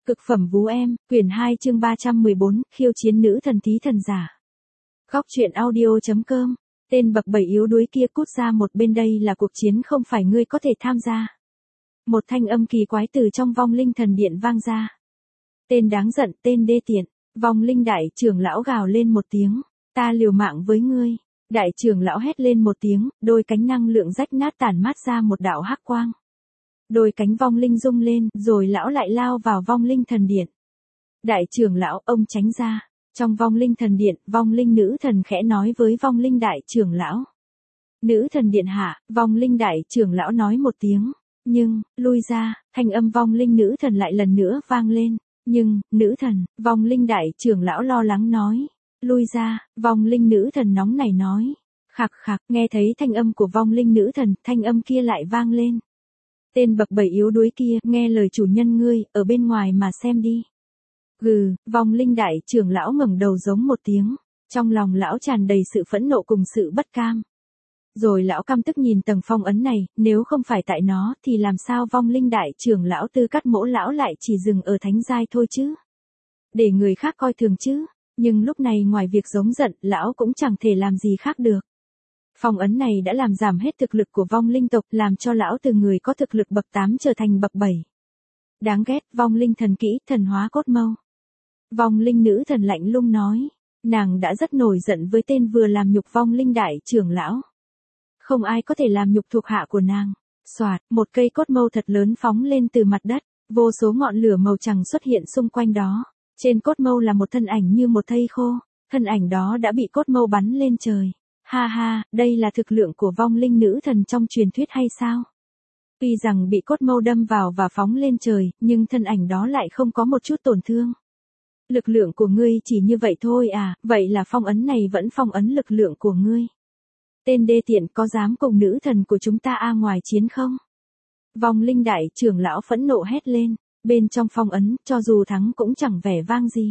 Cực phẩm vú em, quyển 2 chương 314, khiêu chiến nữ thần thí thần giả. Góc truyện audio.com, tên bậc bảy yếu đuối kia cút ra một bên, đây là cuộc chiến không phải ngươi có thể tham gia. Một thanh âm kỳ quái từ trong vong linh thần điện vang ra. Tên đáng giận, tên đê tiện, vong linh đại trưởng lão gào lên một tiếng, ta liều mạng với ngươi. Đại trưởng lão hét lên một tiếng, đôi cánh năng lượng rách nát tản mát ra một đạo hắc quang. Đôi cánh vong linh rung lên, rồi lão lại lao vào vong linh thần điện. Đại trưởng lão, ông tránh ra. Trong vong linh thần điện, vong linh nữ thần khẽ nói với vong linh đại trưởng lão. Nữ thần điện hạ, vong linh đại trưởng lão nói một tiếng. Nhưng, lui ra, thanh âm vong linh nữ thần lại lần nữa vang lên. Nhưng, nữ thần, vong linh đại trưởng lão lo lắng nói. Lui ra, vong linh nữ thần nóng nảy nói. Khạc khạc, nghe thấy thanh âm của vong linh nữ thần, thanh âm kia lại vang lên. Tên bậc bảy yếu đuối kia, nghe lời chủ nhân ngươi, ở bên ngoài mà xem đi. Gừ, vong linh đại trưởng lão ngẩng đầu giống một tiếng, trong lòng lão tràn đầy sự phẫn nộ cùng sự bất cam. Rồi lão căm tức nhìn tầng phong ấn này, nếu không phải tại nó thì làm sao vong linh đại trưởng lão Tư Cắt Mỗ lão lại chỉ dừng ở thánh giai thôi chứ? Để người khác coi thường chứ, nhưng lúc này ngoài việc giống giận, lão cũng chẳng thể làm gì khác được. Phong ấn này đã làm giảm hết thực lực của vong linh tộc, làm cho lão từ người có thực lực bậc 8 trở thành bậc 7. Đáng ghét, vong linh thần kỹ, thần hóa cốt mâu. Vong linh nữ thần lạnh lùng nói, nàng đã rất nổi giận với tên vừa làm nhục vong linh đại trưởng lão. Không ai có thể làm nhục thuộc hạ của nàng. Soạt, một cây cốt mâu thật lớn phóng lên từ mặt đất, vô số ngọn lửa màu trắng xuất hiện xung quanh đó. Trên cốt mâu là một thân ảnh như một thây khô, thân ảnh đó đã bị cốt mâu bắn lên trời. Ha ha, đây là thực lượng của vong linh nữ thần trong truyền thuyết hay sao? Tuy rằng bị cốt mâu đâm vào và phóng lên trời, nhưng thân ảnh đó lại không có một chút tổn thương. Lực lượng của ngươi chỉ như vậy thôi à, vậy là phong ấn này vẫn phong ấn lực lượng của ngươi. Tên đê tiện, có dám cùng nữ thần của chúng ta ngoài chiến không? Vong linh đại trưởng lão phẫn nộ hét lên, bên trong phong ấn, cho dù thắng cũng chẳng vẻ vang gì.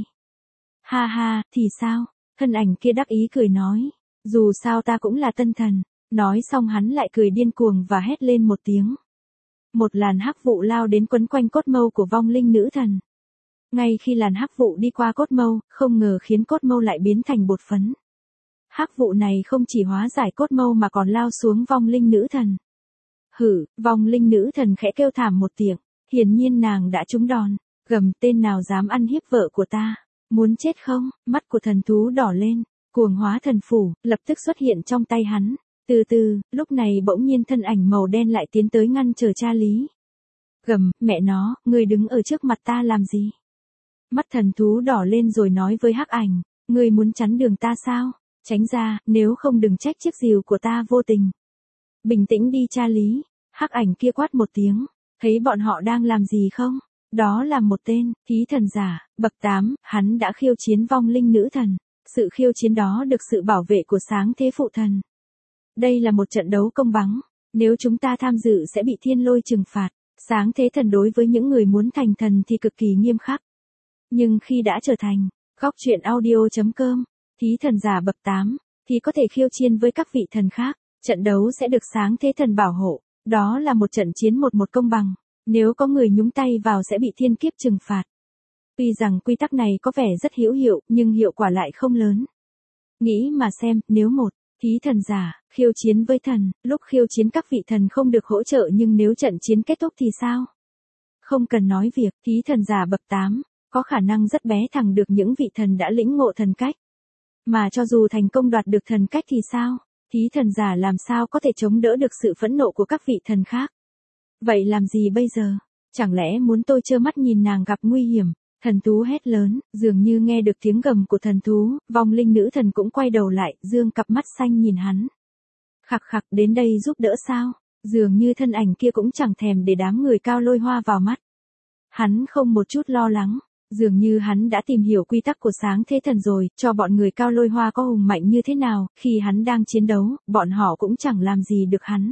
Ha ha, thì sao? Thân ảnh kia đắc ý cười nói. Dù sao ta cũng là tân thần. Nói xong hắn lại cười điên cuồng và hét lên một tiếng. Một làn hắc vụ lao đến quấn quanh cốt mâu của vong linh nữ thần. Ngay khi làn hắc vụ đi qua cốt mâu, không ngờ khiến cốt mâu lại biến thành bột phấn. Hắc vụ này không chỉ hóa giải cốt mâu mà còn lao xuống vong linh nữ thần. Hử, vong linh nữ thần khẽ kêu thảm một tiếng, hiển nhiên nàng đã trúng đòn. Gầm, tên nào dám ăn hiếp vợ của ta, muốn chết không? Mắt của thần thú đỏ lên. Cuồng hóa thần phủ, lập tức xuất hiện trong tay hắn. Từ từ, lúc này bỗng nhiên thân ảnh màu đen lại tiến tới ngăn trở cha Lý. Gầm, mẹ nó, ngươi đứng ở trước mặt ta làm gì? Mắt thần thú đỏ lên rồi nói với hắc ảnh, ngươi muốn chắn đường ta sao? Tránh ra, nếu không đừng trách chiếc rìu của ta vô tình. Bình tĩnh đi cha Lý, hắc ảnh kia quát một tiếng, thấy bọn họ đang làm gì không? Đó là một tên, thí thần giả, bậc 8, hắn đã khiêu chiến vong linh nữ thần. Sự khiêu chiến đó được sự bảo vệ của sáng thế phụ thần. Đây là một trận đấu công bằng. Nếu chúng ta tham dự sẽ bị thiên lôi trừng phạt. Sáng thế thần đối với những người muốn thành thần thì cực kỳ nghiêm khắc. Nhưng khi đã trở thành, góc truyện audio.com, thí thần giả bậc 8, thì có thể khiêu chiến với các vị thần khác. Trận đấu sẽ được sáng thế thần bảo hộ. Đó là một trận chiến một công bằng. Nếu có người nhúng tay vào sẽ bị thiên kiếp trừng phạt. Tuy rằng quy tắc này có vẻ rất hữu hiệu, nhưng hiệu quả lại không lớn. Nghĩ mà xem, nếu một thí thần giả khiêu chiến với thần, lúc khiêu chiến các vị thần không được hỗ trợ, nhưng nếu trận chiến kết thúc thì sao? Không cần nói việc, thí thần giả bậc 8, có khả năng rất bé thẳng được những vị thần đã lĩnh ngộ thần cách. Mà cho dù thành công đoạt được thần cách thì sao? Thí thần giả làm sao có thể chống đỡ được sự phẫn nộ của các vị thần khác? Vậy làm gì bây giờ? Chẳng lẽ muốn tôi trơ mắt nhìn nàng gặp nguy hiểm? Thần thú hét lớn, dường như nghe được tiếng gầm của thần thú, vong linh nữ thần cũng quay đầu lại, dương cặp mắt xanh nhìn hắn. Khạc khạc, đến đây giúp đỡ sao? Dường như thân ảnh kia cũng chẳng thèm để đám người cao lôi hoa vào mắt. Hắn không một chút lo lắng, dường như hắn đã tìm hiểu quy tắc của sáng thế thần rồi, cho bọn người cao lôi hoa có hùng mạnh như thế nào, khi hắn đang chiến đấu, bọn họ cũng chẳng làm gì được hắn.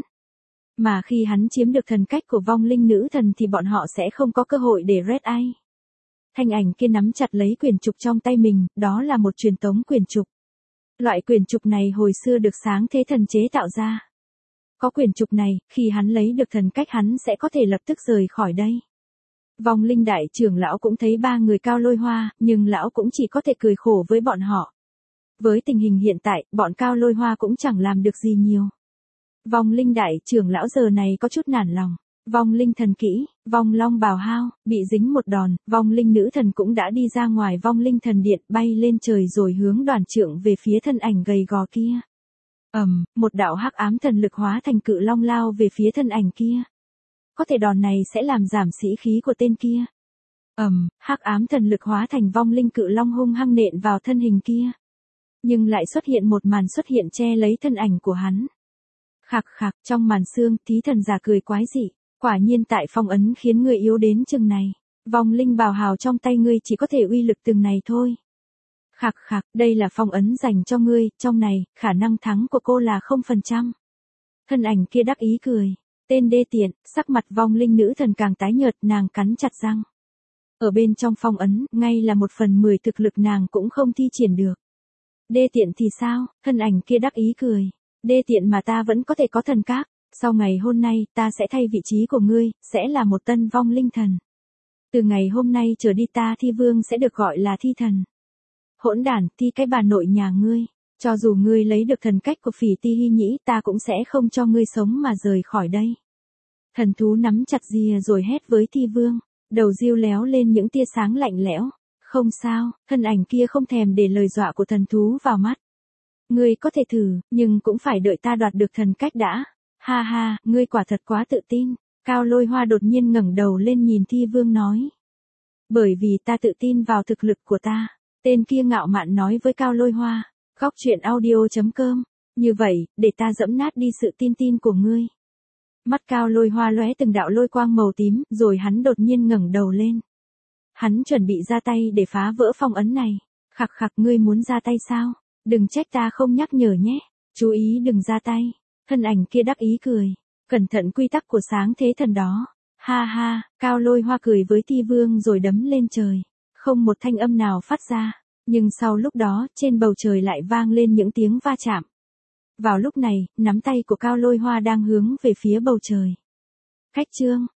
Mà khi hắn chiếm được thần cách của vong linh nữ thần thì bọn họ sẽ không có cơ hội để red eye. Thanh ảnh kia nắm chặt lấy quyển trục trong tay mình, đó là một truyền tống quyển trục. Loại quyển trục này hồi xưa được sáng thế thần chế tạo ra. Có quyển trục này, khi hắn lấy được thần cách hắn sẽ có thể lập tức rời khỏi đây. Vong linh đại trưởng lão cũng thấy ba người Cao Lôi Hoa, nhưng lão cũng chỉ có thể cười khổ với bọn họ. Với tình hình hiện tại, bọn Cao Lôi Hoa cũng chẳng làm được gì nhiều. Vong linh đại trưởng lão giờ này có chút nản lòng. Vong linh thần kỹ, vong long bào hao, bị dính một đòn, vong linh nữ thần cũng đã đi ra ngoài vong linh thần điện, bay lên trời rồi hướng đoàn trượng về phía thân ảnh gầy gò kia. Một đạo hắc ám thần lực hóa thành cự long lao về phía thân ảnh kia. Có thể đòn này sẽ làm giảm sĩ khí của tên kia. Hắc ám thần lực hóa thành vong linh cự long hung hăng nện vào thân hình kia. Nhưng lại xuất hiện một màn xuất hiện che lấy thân ảnh của hắn. Khạc khạc, trong màn xương, thí thần giả cười quái dị. Quả nhiên tại phong ấn khiến người yếu đến chừng này. Vong linh bào hào trong tay ngươi chỉ có thể uy lực từng này thôi. Khạc khạc, đây là phong ấn dành cho ngươi, trong này, khả năng thắng của cô là 0%. Thân ảnh kia đắc ý cười. Tên đê tiện, sắc mặt vong linh nữ thần càng tái nhợt, nàng cắn chặt răng. Ở bên trong phong ấn, ngay là 1/10 thực lực nàng cũng không thi triển được. Đê tiện thì sao? Thân ảnh kia đắc ý cười. Đê tiện mà ta vẫn có thể có thần các. Sau ngày hôm nay, ta sẽ thay vị trí của ngươi, sẽ là một tân vong linh thần. Từ ngày hôm nay trở đi ta thi vương sẽ được gọi là thi thần. Hỗn đản, thi cái bà nội nhà ngươi. Cho dù ngươi lấy được thần cách của Phỉ Ti Hy Nhĩ, ta cũng sẽ không cho ngươi sống mà rời khỏi đây. Thần thú nắm chặt rìa rồi hét với thi vương. Đầu diêu léo lên những tia sáng lạnh lẽo. Không sao, thân ảnh kia không thèm để lời dọa của thần thú vào mắt. Ngươi có thể thử, nhưng cũng phải đợi ta đoạt được thần cách đã. Ha ha, ngươi quả thật quá tự tin. Cao Lôi Hoa đột nhiên ngẩng đầu lên nhìn thi vương nói. Bởi vì ta tự tin vào thực lực của ta. Tên kia ngạo mạn nói với Cao Lôi Hoa. Góc truyện audio.com. Như vậy, để ta dẫm nát đi sự tin của ngươi. Mắt Cao Lôi Hoa lóe từng đạo lôi quang màu tím, rồi hắn đột nhiên ngẩng đầu lên. Hắn chuẩn bị ra tay để phá vỡ phong ấn này. Khạc khạc, ngươi muốn ra tay sao? Đừng trách ta không nhắc nhở nhé. Chú ý đừng ra tay. Thân ảnh kia đắc ý cười. Cẩn thận quy tắc của sáng thế thần đó. Ha ha, Cao Lôi Hoa cười với thi vương rồi đấm lên trời. Không một thanh âm nào phát ra. Nhưng sau lúc đó, trên bầu trời lại vang lên những tiếng va chạm. Vào lúc này, nắm tay của Cao Lôi Hoa đang hướng về phía bầu trời. Cách chương